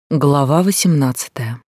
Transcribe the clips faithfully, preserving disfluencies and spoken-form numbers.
Глава восемнадцатая.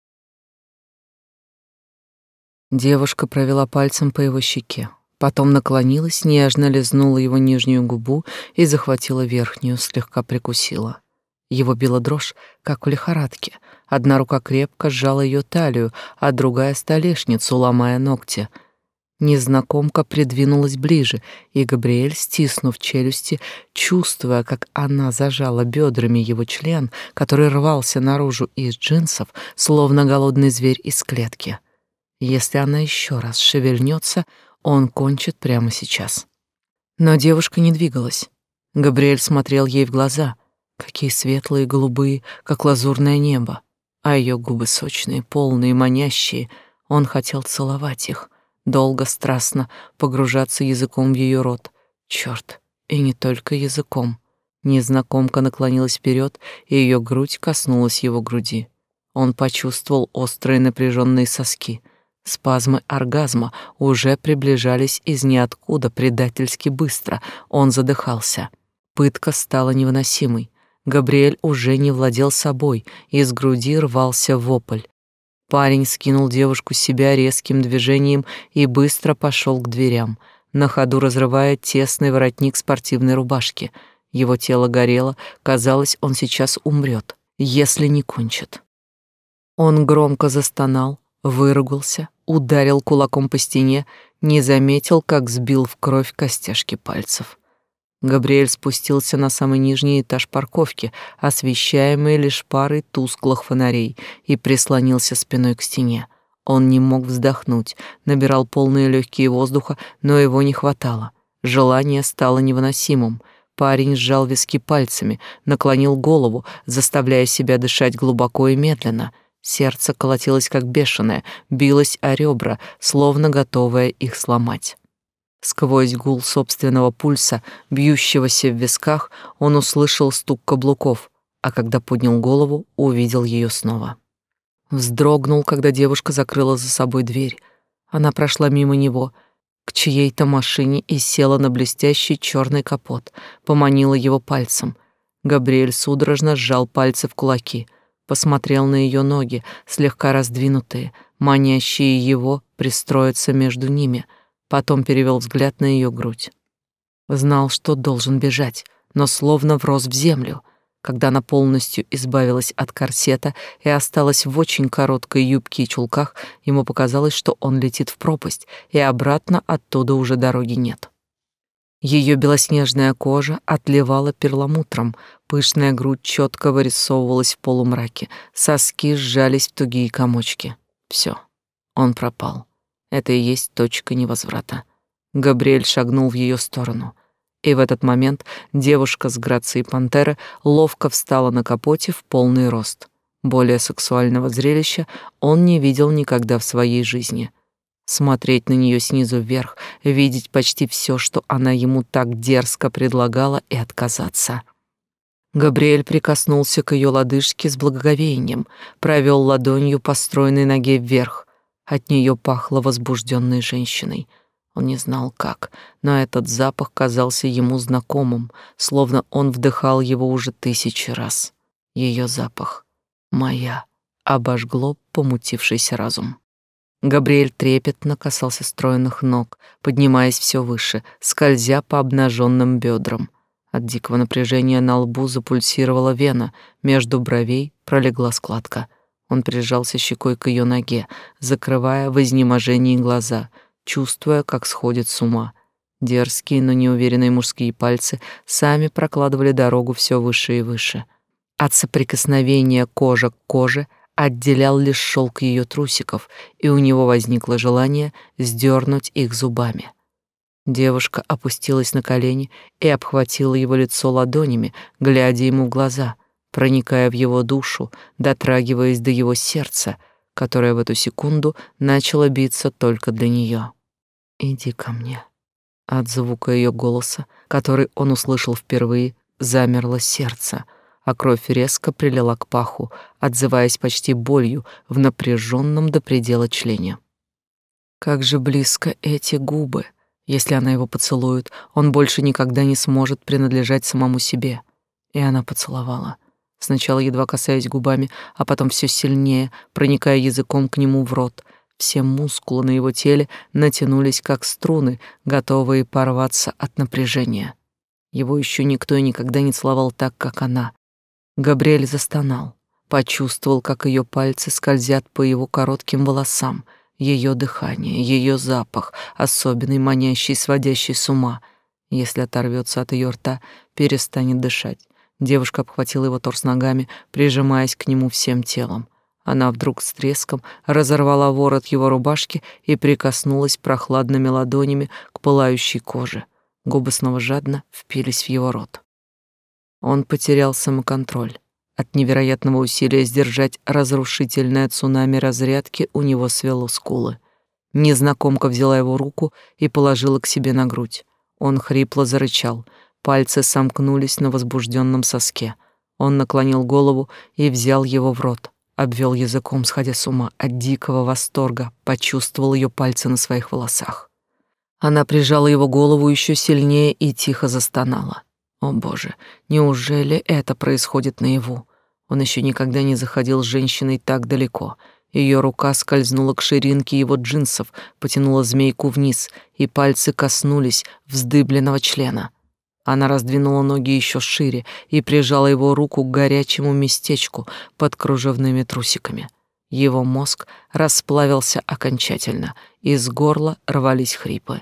Девушка провела пальцем по его щеке, потом наклонилась, нежно лизнула его нижнюю губу и захватила верхнюю, слегка прикусила. Его била дрожь, как в лихорадке. Одна рука крепко сжала ее талию, а другая — столешницу, ломая ногти. Незнакомка придвинулась ближе, и Габриэль, стиснув челюсти, чувствуя, как она зажала бедрами его член, который рвался наружу из джинсов, словно голодный зверь из клетки. Если она еще раз шевельнется, он кончит прямо сейчас. Но девушка не двигалась. Габриэль смотрел ей в глаза, какие светлые, голубые, как лазурное небо, а ее губы сочные, полные, манящие. Он хотел целовать их, долго, страстно погружаться языком в ее рот. Черт, и не только языком. Незнакомка наклонилась вперед, и ее грудь коснулась его груди. Он почувствовал острые напряженные соски. Спазмы оргазма уже приближались из ниоткуда предательски быстро. Он задыхался. Пытка стала невыносимой. Габриэль уже не владел собой, из груди рвался вопль. Парень скинул девушку с себя резким движением и быстро пошел к дверям, на ходу разрывая тесный воротник спортивной рубашки. Его тело горело, казалось, он сейчас умрет, если не кончит. Он громко застонал, выругался, ударил кулаком по стене, не заметил, как сбил в кровь костяшки пальцев. Габриэль спустился на самый нижний этаж парковки, освещаемый лишь парой тусклых фонарей, и прислонился спиной к стене. Он не мог вздохнуть, набирал полные легкие воздуха, но его не хватало. Желание стало невыносимым. Парень сжал виски пальцами, наклонил голову, заставляя себя дышать глубоко и медленно. Сердце колотилось как бешеное, билось о ребра, словно готовое их сломать. Сквозь гул собственного пульса, бьющегося в висках, он услышал стук каблуков, а когда поднял голову, увидел ее снова. Вздрогнул, когда девушка закрыла за собой дверь. Она прошла мимо него к чьей-то машине и села на блестящий черный капот, поманила его пальцем. Габриэль судорожно сжал пальцы в кулаки, посмотрел на ее ноги, слегка раздвинутые, манящие его пристроиться между ними. Потом перевел взгляд на ее грудь. Знал, что должен бежать, но словно врос в землю. Когда она полностью избавилась от корсета и осталась в очень короткой юбке и чулках, ему показалось, что он летит в пропасть, и обратно оттуда уже дороги нет. Ее белоснежная кожа отливала перламутром, пышная грудь четко вырисовывалась в полумраке, соски сжались в тугие комочки. Все, он пропал. Это и есть точка невозврата. Габриэль шагнул в ее сторону. И в этот момент девушка с грацией пантеры ловко встала на капоте в полный рост. Более сексуального зрелища он не видел никогда в своей жизни. Смотреть на нее снизу вверх, видеть почти все, что она ему так дерзко предлагала, и отказаться. Габриэль прикоснулся к ее лодыжке с благоговением, провел ладонью по стройной ноге вверх. От нее пахло возбужденной женщиной. Он не знал как, но этот запах казался ему знакомым, словно он вдыхал его уже тысячи раз. Ее запах. Моя. Обожгло помутившийся разум. Габриэль трепетно касался стройных ног, поднимаясь все выше, скользя по обнаженным бедрам. От дикого напряжения на лбу запульсировала вена, между бровей пролегла складка. Он прижался щекой к ее ноге, закрывая в изнеможении глаза, чувствуя, как сходит с ума. Дерзкие, но неуверенные мужские пальцы сами прокладывали дорогу все выше и выше. От соприкосновения кожа к коже отделял лишь шелк ее трусиков, и у него возникло желание сдернуть их зубами. Девушка опустилась на колени и обхватила его лицо ладонями, глядя ему в глаза, проникая в его душу, дотрагиваясь до его сердца, которое в эту секунду начало биться только для нее. «Иди ко мне». От звука ее голоса, который он услышал впервые, замерло сердце, а кровь резко прилила к паху, отзываясь почти болью в напряженном до предела члене. Как же близко эти губы! Если она его поцелует, он больше никогда не сможет принадлежать самому себе. И она поцеловала. сначала едва касаясь губами, а потом все сильнее, проникая языком к нему в рот. Все мускулы на его теле натянулись, как струны, готовые порваться от напряжения. Его еще никто и никогда не целовал так, как она. Габриэль застонал, почувствовал, как ее пальцы скользят по его коротким волосам, ее дыхание, ее запах, особенный, манящий, сводящий с ума. Если оторвется от ее рта, перестанет дышать. Девушка обхватила его торс ногами, прижимаясь к нему всем телом. Она вдруг с треском разорвала ворот его рубашки и прикоснулась прохладными ладонями к пылающей коже. Губы снова жадно впились в его рот. Он потерял самоконтроль. От невероятного усилия сдержать разрушительное цунами разрядки у него свело скулы. Незнакомка взяла его руку и положила к себе на грудь. Он хрипло зарычал, пальцы сомкнулись на возбужденном соске. Он наклонил голову и взял его в рот. Обвел языком, сходя с ума от дикого восторга, почувствовал ее пальцы на своих волосах. Она прижала его голову еще сильнее и тихо застонала. О боже, неужели это происходит наяву? Он еще никогда не заходил с женщиной так далеко. Ее рука скользнула к ширинке его джинсов, потянула змейку вниз, и пальцы коснулись вздыбленного члена. Она раздвинула ноги еще шире и прижала его руку к горячему местечку под кружевными трусиками. Его мозг расплавился окончательно, из горла рвались хрипы.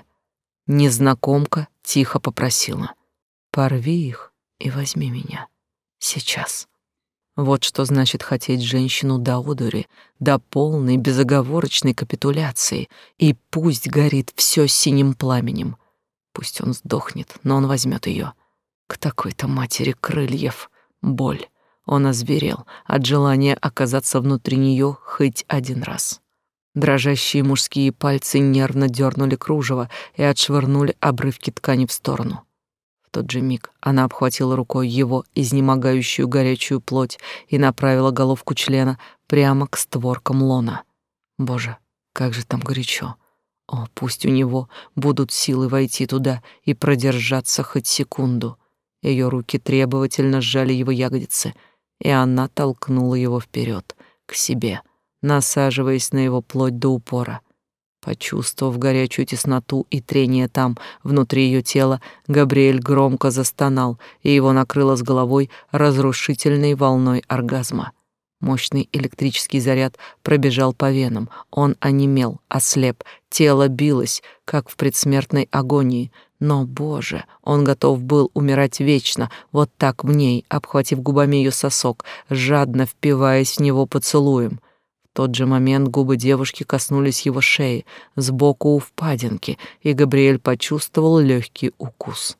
Незнакомка тихо попросила: «Порви их и возьми меня. Сейчас». Вот что значит хотеть женщину до одури, до полной безоговорочной капитуляции, и пусть горит все синим пламенем. Пусть он сдохнет, но он возьмет ее. К такой-то матери крыльев. Боль. Он озверел от желания оказаться внутри нее хоть один раз. Дрожащие мужские пальцы нервно дернули кружево и отшвырнули обрывки ткани в сторону. В тот же миг она обхватила рукой его изнемогающую горячую плоть и направила головку члена прямо к створкам лона. Боже, как же там горячо! О, пусть у него будут силы войти туда и продержаться хоть секунду. Ее руки требовательно сжали его ягодицы, и она толкнула его вперед, к себе, насаживаясь на его плоть до упора. Почувствовав горячую тесноту и трение там, внутри ее тела, Габриэль громко застонал, и его накрыло с головой разрушительной волной оргазма. Мощный электрический заряд пробежал по венам. Он онемел, ослеп, тело билось, как в предсмертной агонии. Но, боже, он готов был умирать вечно, вот так в ней, обхватив губами ее сосок, жадно впиваясь в него поцелуем. В тот же момент губы девушки коснулись его шеи, сбоку у впадинки, и Габриэль почувствовал легкий укус.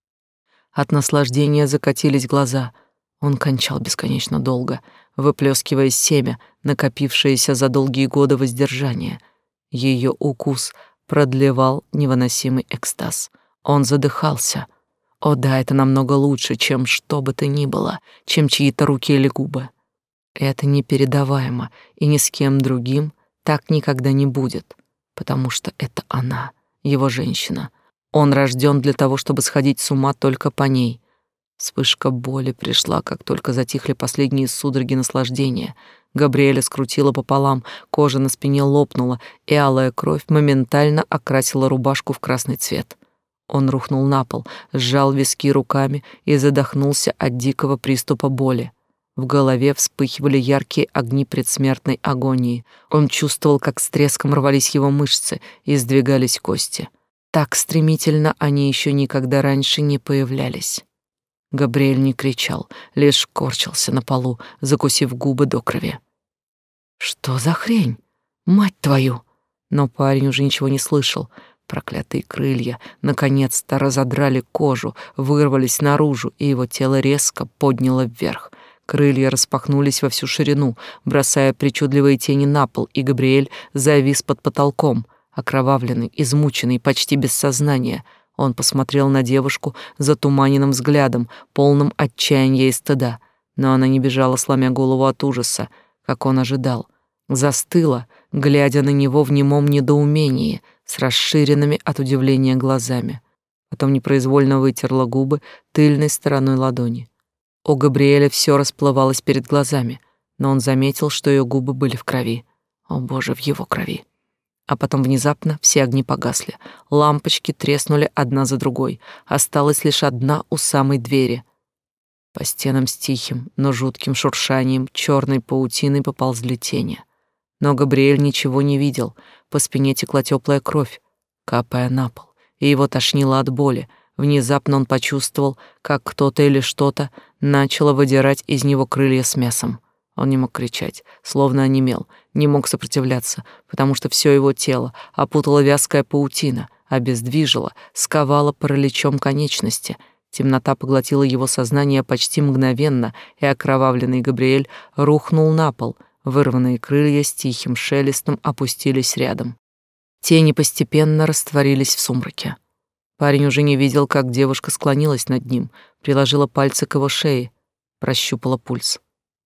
От наслаждения закатились глаза. Он кончал бесконечно долго, выплескивая семя, накопившееся за долгие годы воздержания. Ее укус продлевал невыносимый экстаз. Он задыхался. О да, это намного лучше, чем что бы то ни было, чем чьи-то руки или губы. Это непередаваемо, и ни с кем другим так никогда не будет, потому что это она, его женщина. Он рожден для того, чтобы сходить с ума только по ней. Вспышка боли пришла, как только затихли последние судороги наслаждения. Габриэля скрутила пополам, кожа на спине лопнула, и алая кровь моментально окрасила рубашку в красный цвет. Он рухнул на пол, сжал виски руками и задохнулся от дикого приступа боли. В голове вспыхивали яркие огни предсмертной агонии. Он чувствовал, как с треском рвались его мышцы и сдвигались кости. Так стремительно они еще никогда раньше не появлялись. Габриэль не кричал, лишь корчился на полу, закусив губы до крови. «Что за хрень? Мать твою!» Но парень уже ничего не слышал. Проклятые крылья наконец-то разодрали кожу, вырвались наружу, и его тело резко подняло вверх. Крылья распахнулись во всю ширину, бросая причудливые тени на пол, и Габриэль завис под потолком, окровавленный, измученный, почти без сознания. Он посмотрел на девушку затуманенным взглядом, полным отчаяния и стыда, но она не бежала, сломя голову от ужаса, как он ожидал. Застыла, глядя на него в немом недоумении, с расширенными от удивления глазами. Потом непроизвольно вытерла губы тыльной стороной ладони. У Габриэля все расплывалось перед глазами, но он заметил, что ее губы были в крови. О боже, в его крови. А потом внезапно все огни погасли. Лампочки треснули одна за другой. Осталась лишь одна у самой двери. По стенам с тихим, но жутким шуршанием черной паутиной поползли тени. Но Габриэль ничего не видел. По спине текла теплая кровь, капая на пол, и его тошнило от боли. Внезапно он почувствовал, как кто-то или что-то начало выдирать из него крылья с мясом. Он не мог кричать, словно онемел, не мог сопротивляться, потому что все его тело опутала вязкая паутина, обездвижила, сковала параличом конечности. Темнота поглотила его сознание почти мгновенно, и окровавленный Габриэль рухнул на пол. Вырванные крылья с тихим шелестом опустились рядом. Тени постепенно растворились в сумраке. Парень уже не видел, как девушка склонилась над ним, приложила пальцы к его шее, прощупала пульс.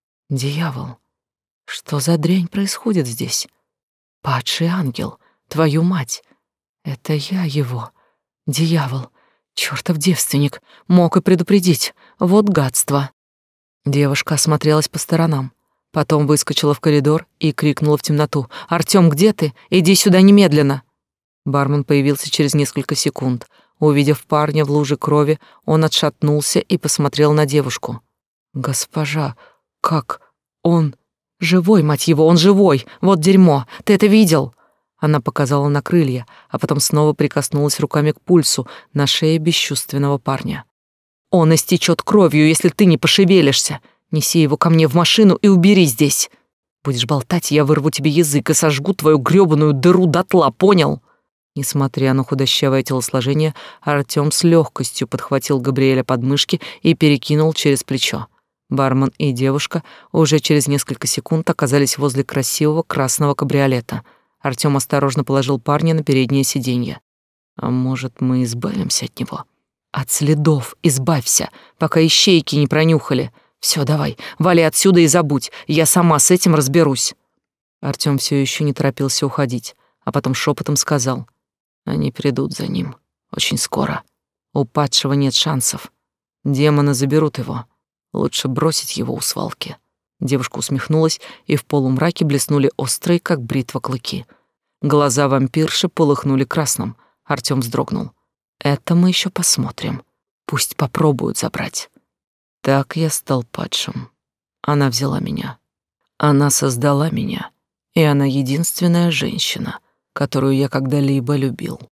Дьявол, что за дрянь происходит здесь? Падший ангел, твою мать! Это я его. Дьявол, чертов девственник, мог и предупредить. Вот гадство. Девушка осмотрелась по сторонам, потом выскочила в коридор и крикнула в темноту: «Артём, где ты? Иди сюда немедленно!» Бармен появился через несколько секунд. Увидев парня в луже крови, он отшатнулся и посмотрел на девушку. «Госпожа, как он живой, мать его, он живой! Вот дерьмо! Ты это видел?» Она показала на крылья, а потом снова прикоснулась руками к пульсу на шее бесчувственного парня. «Он истечет кровью, если ты не пошевелишься. Неси его ко мне в машину и убери здесь. Будешь болтать, я вырву тебе язык и сожгу твою грёбаную дыру дотла, понял?» Несмотря на худощавое телосложение, Артём с легкостью подхватил Габриэля под мышки и перекинул через плечо. Бармен и девушка уже через несколько секунд оказались возле красивого красного кабриолета. Артём осторожно положил парня на переднее сиденье. «А может, мы избавимся от него?» «От следов избавься, пока ищейки не пронюхали. Всё, давай, вали отсюда и забудь, я сама с этим разберусь». Артём всё ещё не торопился уходить, а потом шепотом сказал: «Они придут за ним очень скоро. У падшего нет шансов. Демоны заберут его. Лучше бросить его у свалки». Девушка усмехнулась, и в полумраке блеснули острые, как бритва, клыки. Глаза вампирши полыхнули красным. Артём вздрогнул. «Это мы ещё посмотрим. Пусть попробуют забрать». Так я стал падшим. Она взяла меня. Она создала меня, и она единственная женщина, которую я когда-либо любил.